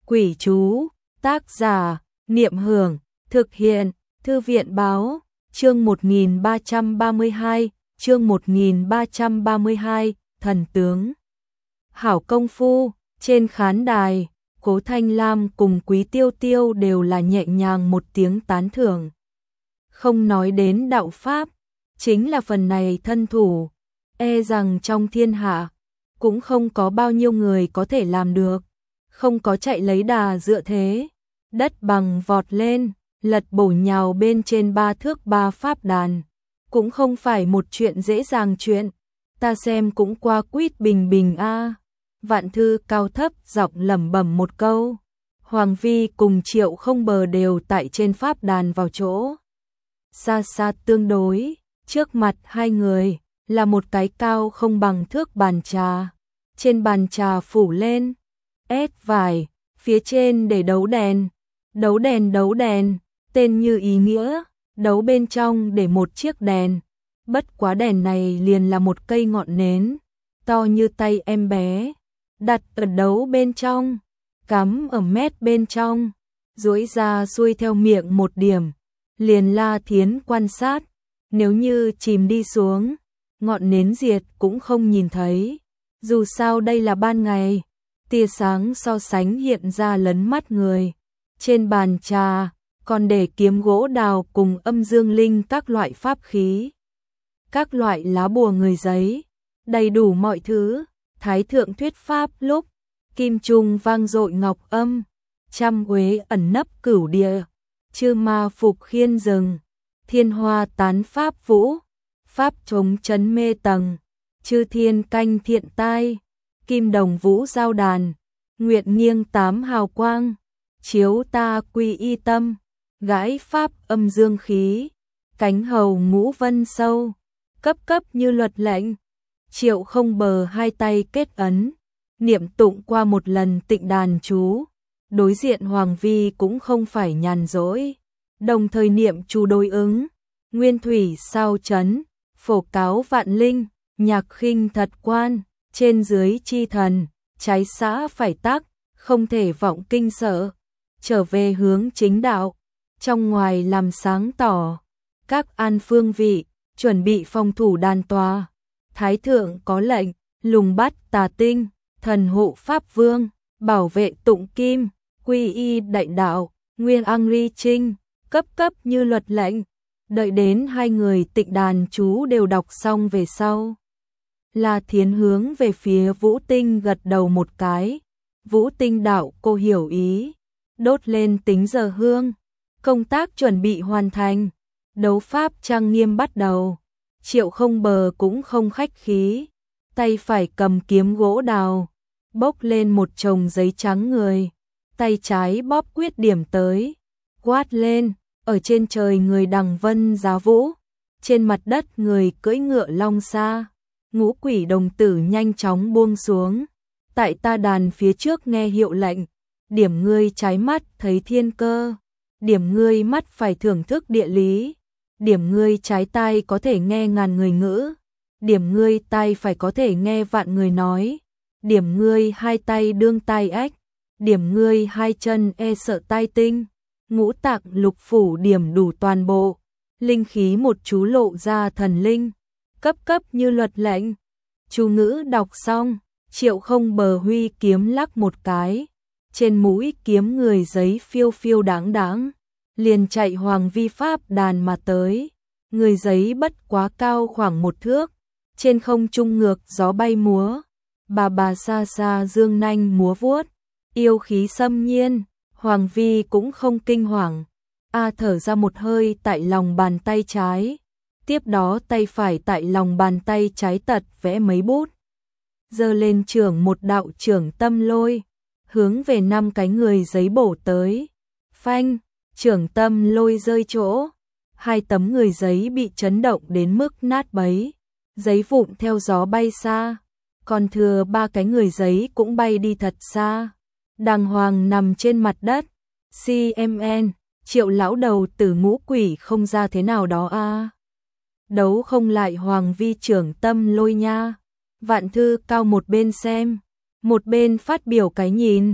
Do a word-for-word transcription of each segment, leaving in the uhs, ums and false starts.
Quỷ chú, tác giả, Niệm Hưởng, thực hiện, Thư viện Báo, chương một nghìn ba trăm ba mươi hai, chương một nghìn ba trăm ba mươi hai, thần tướng. Hảo công phu, trên khán đài, Cố Thanh Lam cùng Quý Tiêu Tiêu đều là nhẹ nhàng một tiếng tán thưởng. Không nói đến đạo pháp, chính là phần này thân thủ, e rằng trong thiên hạ, cũng không có bao nhiêu người có thể làm được. Không có chạy lấy đà dựa thế, đất bằng vọt lên, lật bổ nhào bên trên ba thước ba pháp đàn, cũng không phải một chuyện dễ dàng chuyện, ta xem cũng qua quýt bình bình a. Vạn Thư cao thấp giọng lẩm bẩm một câu. Hoàng Vi cùng Triệu Không Bờ đều tại trên pháp đàn vào chỗ xa xa tương đối, trước mặt hai người là một cái cao không bằng thước bàn trà, trên bàn trà phủ lên ép vải, phía trên để đấu đèn, đấu đèn đấu đèn, tên như ý nghĩa, đấu bên trong để một chiếc đèn, bất quá đèn này liền là một cây ngọn nến, to như tay em bé, đặt ở đấu bên trong, cắm ở mét bên trong, duỗi ra xuôi theo miệng một điểm, liền La Thiến quan sát, nếu như chìm đi xuống, ngọn nến diệt cũng không nhìn thấy, dù sao đây là ban ngày. Tia sáng so sánh hiện ra lấn mắt người. Trên bàn trà, còn để kiếm gỗ đào cùng âm dương linh các loại pháp khí. Các loại lá bùa người giấy, đầy đủ mọi thứ. Thái thượng thuyết pháp lúc, kim trung vang dội ngọc âm, trăm uế ẩn nấp cửu địa, chư ma phục khiên rừng, thiên hoa tán pháp vũ, pháp chống chấn mê tầng, chư thiên canh thiện tai. Kim đồng vũ giao đàn, nguyện nghiêng tám hào quang, chiếu ta quy y tâm, gãi pháp âm dương khí, cánh hầu ngũ vân sâu, cấp cấp như luật lệnh. Triệu Không Bờ hai tay kết ấn, niệm tụng qua một lần tịnh đàn chú, đối diện Hoàng Vi cũng không phải nhàn rỗi, đồng thời niệm chú đối ứng, nguyên thủy sao chấn, phổ cáo vạn linh, nhạc khinh thật quan. Trên dưới chi thần, trái xã phải tắc, không thể vọng kinh sợ, trở về hướng chính đạo, trong ngoài làm sáng tỏ, các an phương vị, chuẩn bị phòng thủ đàn tòa, thái thượng có lệnh, lùng bắt tà tinh, thần hộ pháp vương, bảo vệ tụng kim, quy y đại đạo, nguyên ang ri trinh, cấp cấp như luật lệnh, đợi đến hai người tịnh đàn chú đều đọc xong về sau. La Thiến hướng về phía Vũ Tinh gật đầu một cái. Vũ Tinh đạo cô hiểu ý. Đốt lên tính giờ hương. Công tác chuẩn bị hoàn thành. Đấu pháp trang nghiêm bắt đầu. Triệu Không Bờ cũng không khách khí. Tay phải cầm kiếm gỗ đào. Bốc lên một chồng giấy trắng người. Tay trái bóp quyết điểm tới. Quát lên. Ở trên trời người đằng vân giá vũ. Trên mặt đất người cưỡi ngựa long xa. Ngũ quỷ đồng tử nhanh chóng buông xuống, tại ta đàn phía trước nghe hiệu lệnh, điểm ngươi trái mắt thấy thiên cơ, điểm ngươi mắt phải thưởng thức địa lý, điểm ngươi trái tai có thể nghe ngàn người ngữ, điểm ngươi tai phải có thể nghe vạn người nói, điểm ngươi hai tay đương tai ếch, điểm ngươi hai chân e sợ tai tinh, ngũ tạng lục phủ điểm đủ toàn bộ, linh khí một chú lộ ra thần linh. Cấp cấp như luật lệnh. Chú ngữ đọc xong, Triệu Không Bờ huy kiếm lắc một cái, trên mũi kiếm người giấy phiêu phiêu đáng đáng, liền chạy Hoàng Vi pháp đàn mà tới, người giấy bất quá cao khoảng một thước, trên không trung ngược gió bay múa, bà bà xa xa dương nanh múa vuốt, yêu khí xâm nhiên, Hoàng Vi cũng không kinh hoàng, a thở ra một hơi tại lòng bàn tay trái. Tiếp đó tay phải tại lòng bàn tay trái tật vẽ mấy bút. Giơ lên trưởng một đạo trưởng tâm lôi, hướng về năm cái người giấy bổ tới. Phanh, trưởng tâm lôi rơi chỗ. Hai tấm người giấy bị chấn động đến mức nát bấy. Giấy vụn theo gió bay xa. Còn thừa ba cái người giấy cũng bay đi thật xa. Đàng hoàng nằm trên mặt đất. xê em en, Triệu lão đầu tử ngũ quỷ không ra thế nào đó a. À. Đấu không lại Hoàng Vi trưởng tâm lôi nha. Vạn Thư cao một bên xem, một bên phát biểu cái nhìn.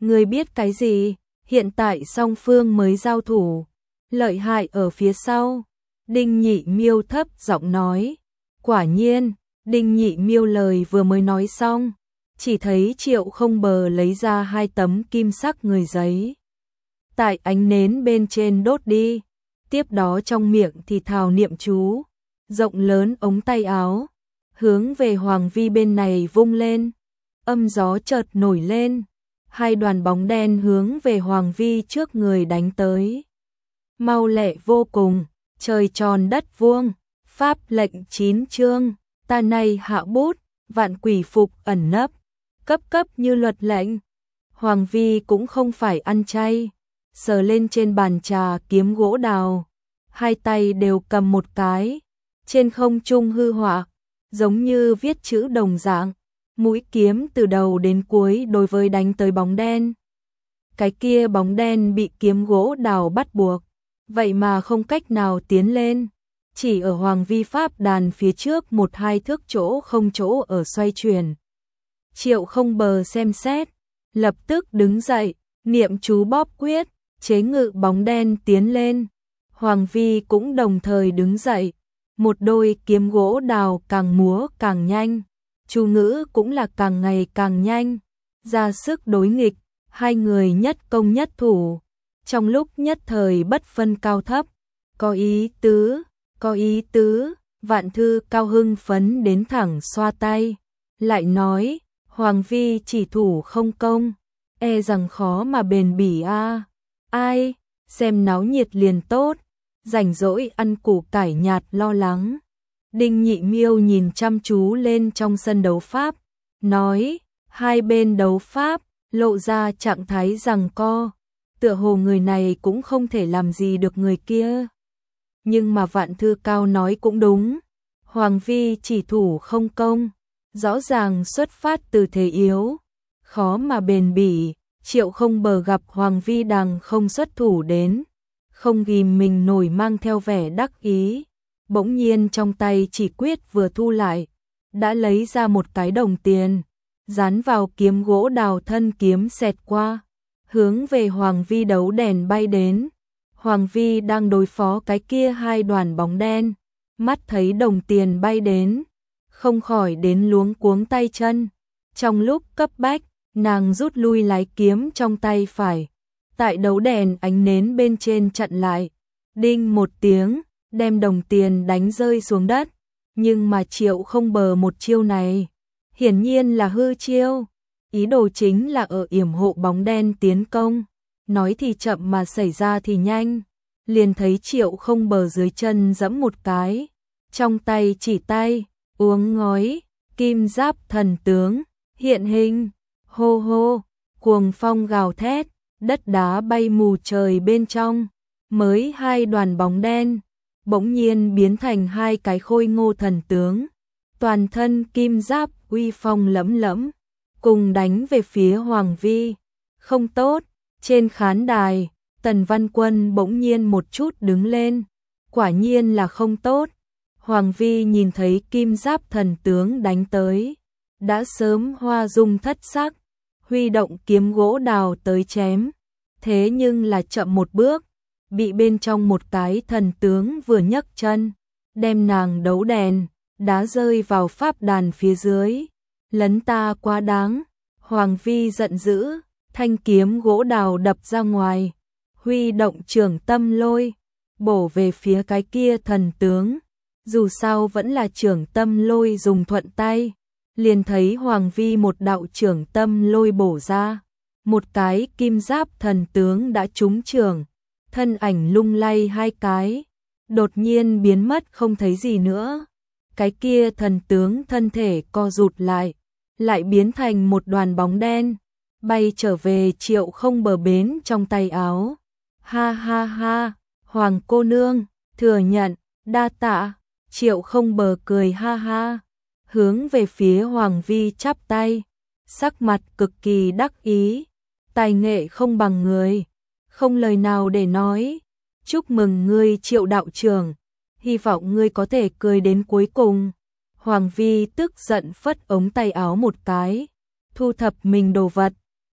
Ngươi biết cái gì? Hiện tại song phương mới giao thủ, lợi hại ở phía sau. Đinh Nhị Miêu thấp giọng nói. Quả nhiên, Đinh Nhị Miêu lời vừa mới nói xong, chỉ thấy Triệu Không Bờ lấy ra hai tấm kim sắc người giấy. Tại ánh nến bên trên đốt đi, tiếp đó trong miệng thì thào niệm chú, rộng lớn ống tay áo, hướng về Hoàng Vi bên này vung lên. Âm gió chợt nổi lên, hai đoàn bóng đen hướng về Hoàng Vi trước người đánh tới. Mau lẹ vô cùng, trời tròn đất vuông, pháp lệnh chín chương, ta nay hạ bút, vạn quỷ phục ẩn nấp, cấp cấp như luật lệnh. Hoàng Vi cũng không phải ăn chay, sờ lên trên bàn trà kiếm gỗ đào, hai tay đều cầm một cái, trên không trung hư họa, giống như viết chữ đồng dạng, mũi kiếm từ đầu đến cuối đối với đánh tới bóng đen. Cái kia bóng đen bị kiếm gỗ đào bắt buộc, vậy mà không cách nào tiến lên, chỉ ở Hoàng Vi pháp đàn phía trước một hai thước chỗ không chỗ ở xoay chuyển. Triệu Không Bờ xem xét, lập tức đứng dậy, niệm chú bóp quyết, chế ngự bóng đen tiến lên. Hoàng Vi cũng đồng thời đứng dậy, một đôi kiếm gỗ đào càng múa càng nhanh, chú ngữ cũng là càng ngày càng nhanh, ra sức đối nghịch, hai người nhất công nhất thủ, trong lúc nhất thời bất phân cao thấp. Có ý tứ, có ý tứ, Vạn Thư Cao hưng phấn đến thẳng xoa tay, lại nói, Hoàng Vi chỉ thủ không công, e rằng khó mà bền bỉ a. À. Ai, xem náo nhiệt liền tốt, rảnh rỗi ăn củ cải nhạt lo lắng. Đinh Nhị Miêu nhìn chăm chú lên trong sân đấu pháp, nói, hai bên đấu pháp, lộ ra trạng thái giằng co, tựa hồ người này cũng không thể làm gì được người kia. Nhưng mà Vạn Thư Cao nói cũng đúng, Hoàng Vi chỉ thủ không công, rõ ràng xuất phát từ thế yếu, khó mà bền bỉ. Triệu Không Bờ gặp Hoàng Vi đằng không xuất thủ đến, không ghim mình nổi mang theo vẻ đắc ý, bỗng nhiên trong tay chỉ quyết vừa thu lại, đã lấy ra một cái đồng tiền, dán vào kiếm gỗ đào thân kiếm xẹt qua, hướng về Hoàng Vi đấu đèn bay đến. Hoàng Vi đang đối phó cái kia hai đoàn bóng đen, mắt thấy đồng tiền bay đến, không khỏi đến luống cuống tay chân. Trong lúc cấp bách, nàng rút lui lái kiếm trong tay phải, tại đấu đèn ánh nến bên trên chặn lại, đinh một tiếng, đem đồng tiền đánh rơi xuống đất. Nhưng mà Triệu Không Bờ một chiêu này, hiển nhiên là hư chiêu, ý đồ chính là ở yểm hộ bóng đen tiến công. Nói thì chậm mà xảy ra thì nhanh, liền thấy Triệu Không Bờ dưới chân giẫm một cái, trong tay chỉ tay, uống ngói, kim giáp thần tướng, hiện hình, hô hô, cuồng phong gào thét, đất đá bay mù trời bên trong, mới hai đoàn bóng đen, bỗng nhiên biến thành hai cái khôi ngô thần tướng, toàn thân kim giáp uy phong lẫm lẫm, cùng đánh về phía Hoàng Vi. Không tốt. Trên khán đài, Tần Văn Quân bỗng nhiên một chút đứng lên, quả nhiên là không tốt. Hoàng Vi nhìn thấy kim giáp thần tướng đánh tới, đã sớm hoa dung thất sắc, huy động kiếm gỗ đào tới chém, thế nhưng là chậm một bước, bị bên trong một cái thần tướng vừa nhấc chân, đem nàng đấu đèn, đá rơi vào pháp đàn phía dưới, lấn ta quá đáng. Hoàng Vi giận dữ, thanh kiếm gỗ đào đập ra ngoài, huy động trường tâm lôi, bổ về phía cái kia thần tướng. Dù sao vẫn là trường tâm lôi dùng thuận tay, liền thấy Hoàng Vi một đạo trường tâm lôi bổ ra, một cái kim giáp thần tướng đã trúng trường, thân ảnh lung lay hai cái, đột nhiên biến mất không thấy gì nữa. Cái kia thần tướng thân thể co rụt lại, lại biến thành một đoàn bóng đen, bay trở về Triệu Không Bờ bến trong tay áo. Ha ha ha, Hoàng cô nương, thừa nhận, đa tạ. Triệu Không Bờ cười ha ha, hướng về phía Hoàng Vi chắp tay, sắc mặt cực kỳ đắc ý, tài nghệ không bằng người, không lời nào để nói. Chúc mừng ngươi Triệu đạo trưởng, hy vọng ngươi có thể cười đến cuối cùng. Hoàng Vi tức giận phất ống tay áo một cái, thu thập mình đồ vật,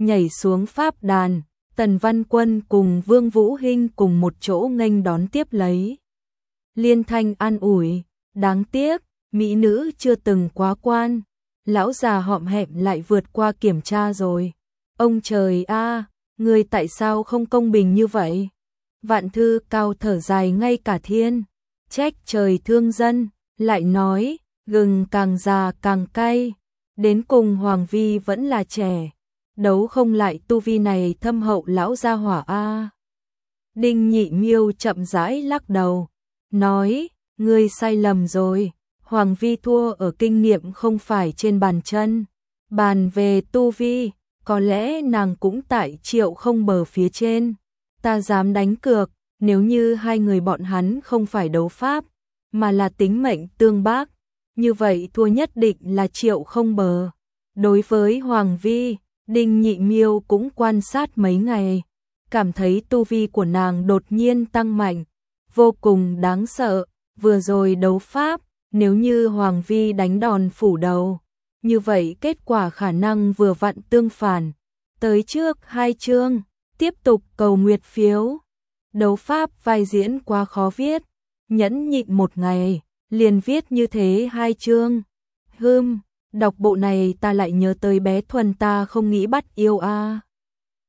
nhảy xuống pháp đàn, Tần Văn Quân cùng Vương Vũ Hinh cùng một chỗ nghênh đón tiếp lấy. Liên Thanh an ủi, đáng tiếc, mỹ nữ chưa từng quá quan, lão già hõm hẹm lại vượt qua kiểm tra rồi. Ông trời a, người tại sao không công bình như vậy? Vạn Thư Cao thở dài ngay cả thiên, trách trời thương dân, lại nói, gừng càng già càng cay, đến cùng Hoàng Vi vẫn là trẻ, đấu không lại tu vi này thâm hậu lão gia hỏa a. Đinh Nhị Miêu chậm rãi lắc đầu, nói, ngươi sai lầm rồi, Hoàng Vi thua ở kinh nghiệm không phải trên bàn chân, bàn về tu vi, có lẽ nàng cũng tại Triệu Không Bờ phía trên. Ta dám đánh cược, nếu như hai người bọn hắn không phải đấu pháp, mà là tính mệnh tương bác, như vậy thua nhất định là Triệu Không Bờ. Đối với Hoàng Vi, Đinh Nhị Miêu cũng quan sát mấy ngày, cảm thấy tu vi của nàng đột nhiên tăng mạnh, vô cùng đáng sợ. Vừa rồi đấu pháp, nếu như Hoàng Vi đánh đòn phủ đầu, như vậy kết quả khả năng vừa vặn tương phản. Tới trước hai chương, tiếp tục cầu nguyệt phiếu. Đấu pháp vai diễn quá khó viết, nhẫn nhịn một ngày, liền viết như thế hai chương. Hừm, đọc bộ này ta lại nhớ tới bé Thuần ta không nghĩ bắt yêu a.